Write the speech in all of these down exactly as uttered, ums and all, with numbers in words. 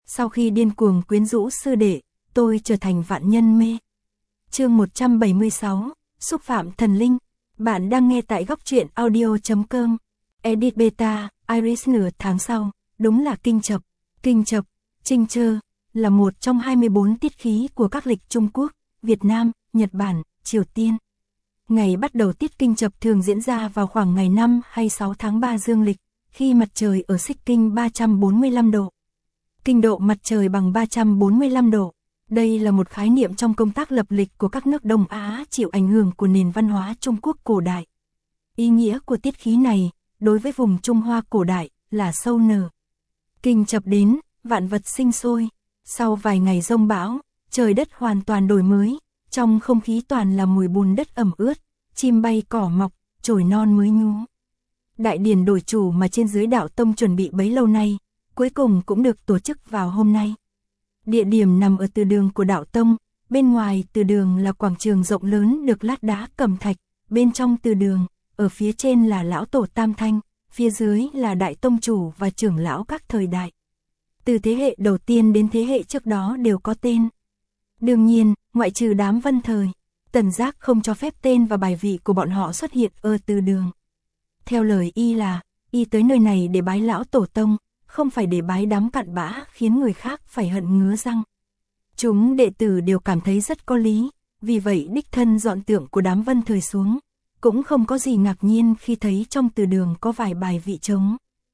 Sau khi điên cuồng quyến rũ sư đệ, tôi trở thành vạn nhân mê. Chương một trăm bảy mươi sáu, xúc phạm thần linh. Bạn đang nghe tại góc truyện audio chấm com. Edit beta, Iris nửa tháng sau, đúng là kinh chập. Kinh chập, Trinh Chơ, là một trong hai mươi bốn tiết khí của các lịch Trung Quốc, Việt Nam, Nhật Bản, Triều Tiên. Ngày bắt đầu tiết kinh chập thường diễn ra vào khoảng ngày năm hay sáu tháng ba dương lịch, khi mặt trời ở xích kinh ba trăm bốn mươi lăm độ. Kinh độ mặt trời bằng ba trăm bốn mươi lăm độ. Đây là một khái niệm trong công tác lập lịch của các nước Đông Á chịu ảnh hưởng của nền văn hóa Trung Quốc cổ đại. Ý nghĩa của tiết khí này, đối với vùng Trung Hoa cổ đại, là sâu nở. Kinh chập đến, vạn vật sinh sôi. Sau vài ngày giông bão, trời đất hoàn toàn đổi mới, trong không khí toàn là mùi bùn đất ẩm ướt, chim bay cỏ mọc, chồi non mới nhú. Đại điển đổi chủ mà trên dưới đạo tông chuẩn bị bấy lâu nay, cuối cùng cũng được tổ chức vào hôm nay. Địa điểm nằm ở từ đường của đạo tông, bên ngoài từ đường là quảng trường rộng lớn được lát đá cẩm thạch, bên trong từ đường, ở phía trên là lão tổ Tam Thanh, phía dưới là đại tông chủ và trưởng lão các thời đại. Từ thế hệ đầu tiên đến thế hệ trước đó đều có tên. Đương nhiên, ngoại trừ đám Vân Thời, Tần Giác không cho phép tên và bài vị của bọn họ xuất hiện ở từ đường. Theo lời y là, y tới nơi này để bái lão tổ tông, không phải để bái đám cặn bã khiến người khác phải hận ngứa răng. Chúng đệ tử đều cảm thấy rất có lý, vì vậy đích thân dọn tượng của đám Vân Thời xuống, cũng không có gì ngạc nhiên khi thấy trong từ đường có vài bài vị trống.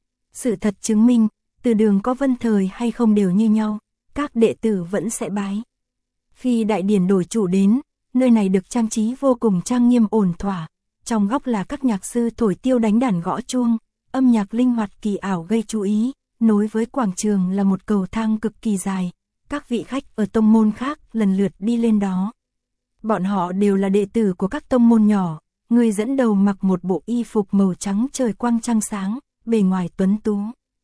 Sự thật chứng minh, từ đường có Vân Thời hay không đều như nhau, các đệ tử vẫn sẽ bái. Khi đại điển đổi chủ đến, nơi này được trang trí vô cùng trang nghiêm ổn thỏa, trong góc là các nhạc sư thổi tiêu đánh đàn gõ chuông, âm nhạc linh hoạt kỳ ảo gây chú ý, nối với quảng trường là một cầu thang cực kỳ dài, các vị khách ở tông môn khác lần lượt đi lên đó. Bọn họ đều là đệ tử của các tông môn nhỏ, người dẫn đầu mặc một bộ y phục màu trắng trời quang trăng sáng, bề ngoài tuấn tú.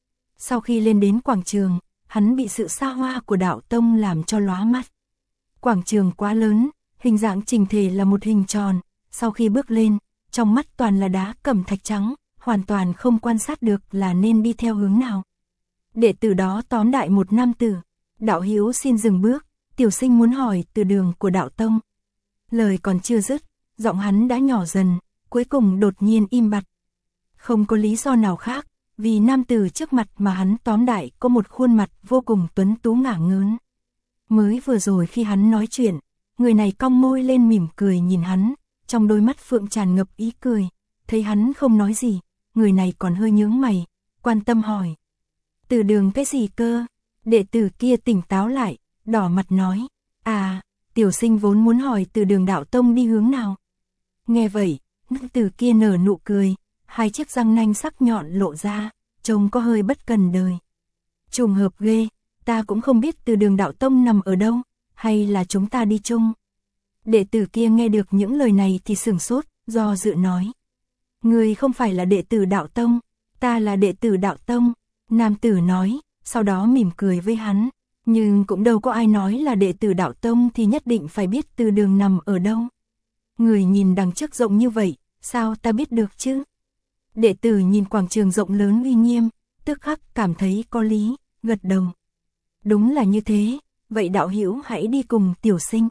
Sau khi lên đến quảng trường, hắn bị sự xa hoa của đạo tông làm cho lóa mắt. Quảng trường quá lớn, hình dạng chỉnh thể là một hình tròn, sau khi bước lên, trong mắt toàn là đá cẩm thạch trắng, hoàn toàn không quan sát được là nên đi theo hướng nào. Đệ tử đó tóm đại một nam tử, đạo hữu xin dừng bước, tiểu sinh muốn hỏi từ đường của đạo tông. Lời còn chưa dứt, giọng hắn đã nhỏ dần, cuối cùng đột nhiên im bặt. Không có lý do nào khác, vì nam tử trước mặt mà hắn tóm đại có một khuôn mặt vô cùng tuấn tú ngả ngớn. Mới vừa rồi khi hắn nói chuyện, người này cong môi lên mỉm cười nhìn hắn, trong đôi mắt phượng tràn ngập ý cười, thấy hắn không nói gì, người này còn hơi nhướng mày, quan tâm hỏi. Từ đường cái gì cơ? Đệ tử kia tỉnh táo lại, đỏ mặt nói, à, tiểu sinh vốn muốn hỏi từ đường đạo tông đi hướng nào. Nghe vậy, nữ tử kia nở nụ cười, hai chiếc răng nanh sắc nhọn lộ ra, trông có hơi bất cần đời. Trùng hợp ghê, ta cũng không biết từ đường đạo tông nằm ở đâu, hay là chúng ta đi chung. Đệ tử kia nghe được những lời này thì sửng sốt, do dự nói. Người không phải là đệ tử đạo tông, ta là đệ tử đạo tông. Nam tử nói, sau đó mỉm cười với hắn, nhưng cũng đâu có ai nói là đệ tử đạo tông thì nhất định phải biết từ đường nằm ở đâu. Người nhìn đằng trước rộng như vậy, sao ta biết được chứ? Đệ tử nhìn quảng trường rộng lớn uy nghiêm, tức khắc cảm thấy có lý, gật đầu. Đúng là như thế, vậy đạo hữu hãy đi cùng tiểu sinh.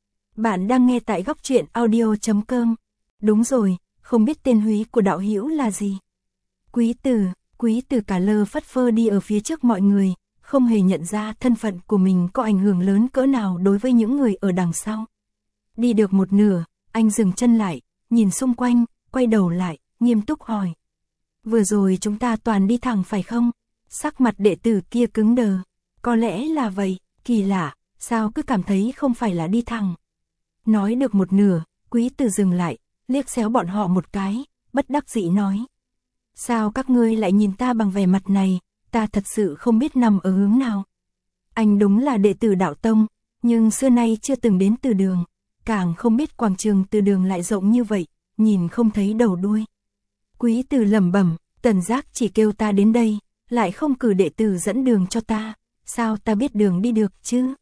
Bạn đang nghe tại góc truyện audio chấm com. Đúng rồi, không biết tên húy của đạo hữu là gì? Quý tử. Quý tử cả lơ phất phơ đi ở phía trước mọi người, không hề nhận ra thân phận của mình có ảnh hưởng lớn cỡ nào đối với những người ở đằng sau. Đi được một nửa, anh dừng chân lại, nhìn xung quanh, quay đầu lại, nghiêm túc hỏi. Vừa rồi chúng ta toàn đi thẳng phải không? Sắc mặt đệ tử kia cứng đờ. Có lẽ là vậy, kỳ lạ, sao cứ cảm thấy không phải là đi thẳng. Nói được một nửa, quý tử dừng lại, liếc xéo bọn họ một cái, bất đắc dĩ nói. Sao các ngươi lại nhìn ta bằng vẻ mặt này, ta thật sự không biết nằm ở hướng nào. Anh đúng là đệ tử đạo tông, nhưng xưa nay chưa từng đến từ đường, càng không biết quảng trường từ đường lại rộng như vậy, nhìn không thấy đầu đuôi. Quý tử lẩm bẩm, Tần Giác chỉ kêu ta đến đây, lại không cử đệ tử dẫn đường cho ta, sao ta biết đường đi được chứ?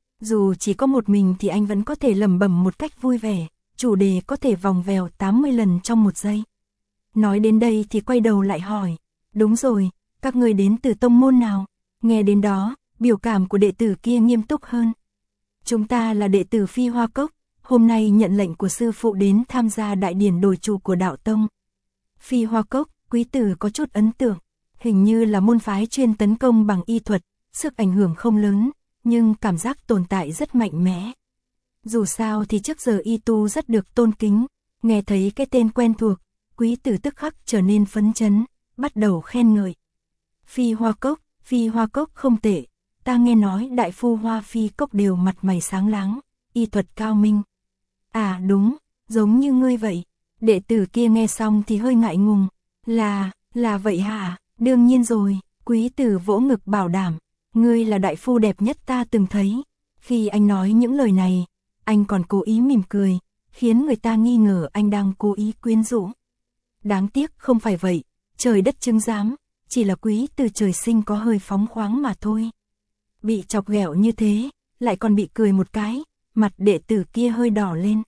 Dù chỉ có một mình thì anh vẫn có thể lẩm bẩm một cách vui vẻ, chủ đề có thể vòng vèo tám mươi lần trong một giây. Nói đến đây thì quay đầu lại hỏi, đúng rồi, các ngươi đến từ tông môn nào? Nghe đến đó, Biểu cảm của đệ tử kia nghiêm túc hơn. Chúng ta là đệ tử Phi Hoa Cốc, hôm nay nhận lệnh của sư phụ đến tham gia đại điển đổi chủ của đạo tông. Phi Hoa Cốc, quý tử có chút ấn tượng, hình như là môn phái chuyên tấn công bằng y thuật, sức ảnh hưởng không lớn, nhưng cảm giác tồn tại rất mạnh mẽ. Dù sao thì trước giờ y tu rất được tôn kính, nghe thấy cái tên quen thuộc, quý tử tức khắc trở nên phấn chấn, bắt đầu khen ngợi. Phi Hoa Cốc, Phi Hoa Cốc không tệ, ta nghe nói đại phu Hoa Phi Cốc đều mặt mày sáng láng, y thuật cao minh. À đúng, giống như ngươi vậy. Đệ tử kia nghe xong thì hơi ngại ngùng, là, là vậy hả, đương nhiên rồi, quý tử vỗ ngực bảo đảm, ngươi là đại phu đẹp nhất ta từng thấy. Khi anh nói những lời này, anh còn cố ý mỉm cười, khiến người ta nghi ngờ anh đang cố ý quyến rũ. Đáng tiếc không phải vậy, trời đất chứng giám, chỉ là quý tử trời sinh có hơi phóng khoáng mà thôi. Bị chọc ghẹo như thế, lại còn bị cười một cái, mặt đệ tử kia hơi đỏ lên.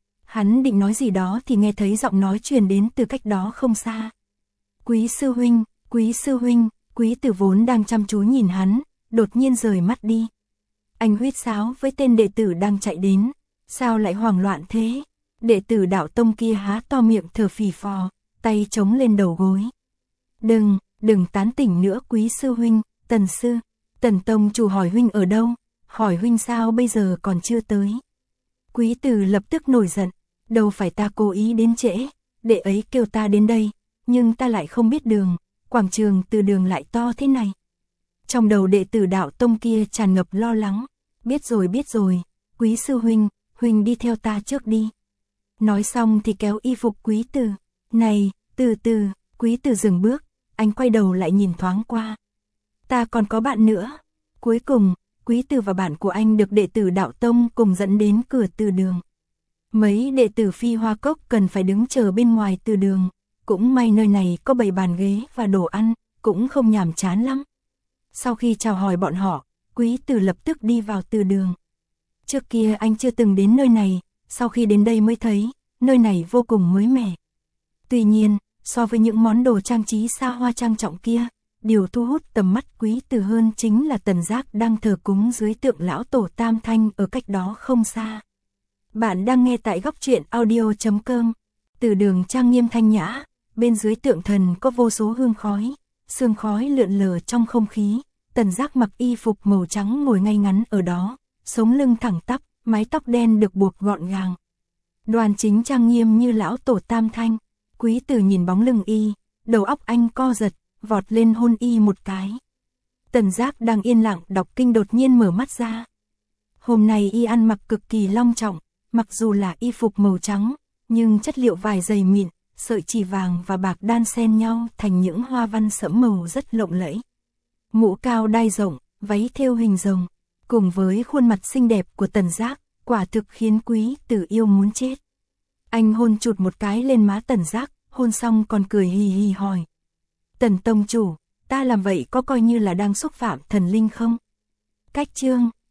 Hắn định nói gì đó thì nghe thấy giọng nói truyền đến từ cách đó không xa. Quý sư huynh, quý sư huynh, quý tử vốn đang chăm chú nhìn hắn, đột nhiên rời mắt đi. Anh huýt sáo với tên đệ tử đang chạy đến, sao lại hoảng loạn thế? Đệ tử đạo tông kia há to miệng thở phì phò, tay chống lên đầu gối. Đừng, đừng tán tỉnh nữa quý sư huynh, Tần sư, Tần tông chủ hỏi huynh ở đâu, hỏi huynh sao bây giờ còn chưa tới. Quý tử lập tức nổi giận, đâu phải ta cố ý đến trễ, đệ ấy kêu ta đến đây, nhưng ta lại không biết đường, quảng trường từ đường lại to thế này. Trong đầu đệ tử đạo tông kia tràn ngập lo lắng, biết rồi biết rồi, quý sư huynh, huynh đi theo ta trước đi. Nói xong thì kéo y phục quý tử, này, từ từ, quý tử dừng bước, anh quay đầu lại nhìn thoáng qua. Ta còn có bạn nữa. Cuối cùng, quý tử và bạn của anh được đệ tử đạo tông cùng dẫn đến cửa từ đường. Mấy đệ tử Phi Hoa Cốc cần phải đứng chờ bên ngoài từ đường, cũng may nơi này có bày bàn ghế và đồ ăn, cũng không nhàm chán lắm. Sau khi chào hỏi bọn họ, quý tử lập tức đi vào từ đường. Trước kia anh chưa từng đến nơi này, sau khi đến đây mới thấy, nơi này vô cùng mới mẻ. Tuy nhiên, so với những món đồ trang trí xa hoa trang trọng kia, điều thu hút tầm mắt quý tử hơn chính là Tần Giác đang thờ cúng dưới tượng lão tổ Tam Thanh ở cách đó không xa. Bạn đang nghe tại góc truyện audio chấm com. Từ đường trang nghiêm thanh nhã, bên dưới tượng thần có vô số hương khói, sương khói lượn lờ trong không khí. Tần Giác mặc y phục màu trắng ngồi ngay ngắn ở đó, sống lưng thẳng tắp, mái tóc đen được buộc gọn gàng. Đoan chính trang nghiêm như lão tổ Tam Thanh. Quý tử nhìn bóng lưng y, đầu óc anh co giật, vọt lên hôn y một cái. Tần Giác đang yên lặng đọc kinh đột nhiên mở mắt ra. Hôm nay y ăn mặc cực kỳ long trọng, mặc dù là y phục màu trắng, nhưng chất liệu vải dày mịn, sợi chỉ vàng và bạc đan xen nhau thành những hoa văn sẫm màu rất lộng lẫy. Mũ cao đai rộng, váy thêu hình rồng, cùng với khuôn mặt xinh đẹp của Tần Giác, quả thực khiến quý tử yêu muốn chết. Anh hôn chụt một cái lên má Tần Giác, hôn xong còn cười hì hì hỏi. Tần tông chủ, ta làm vậy có coi như là đang xúc phạm thần linh không? Cách chương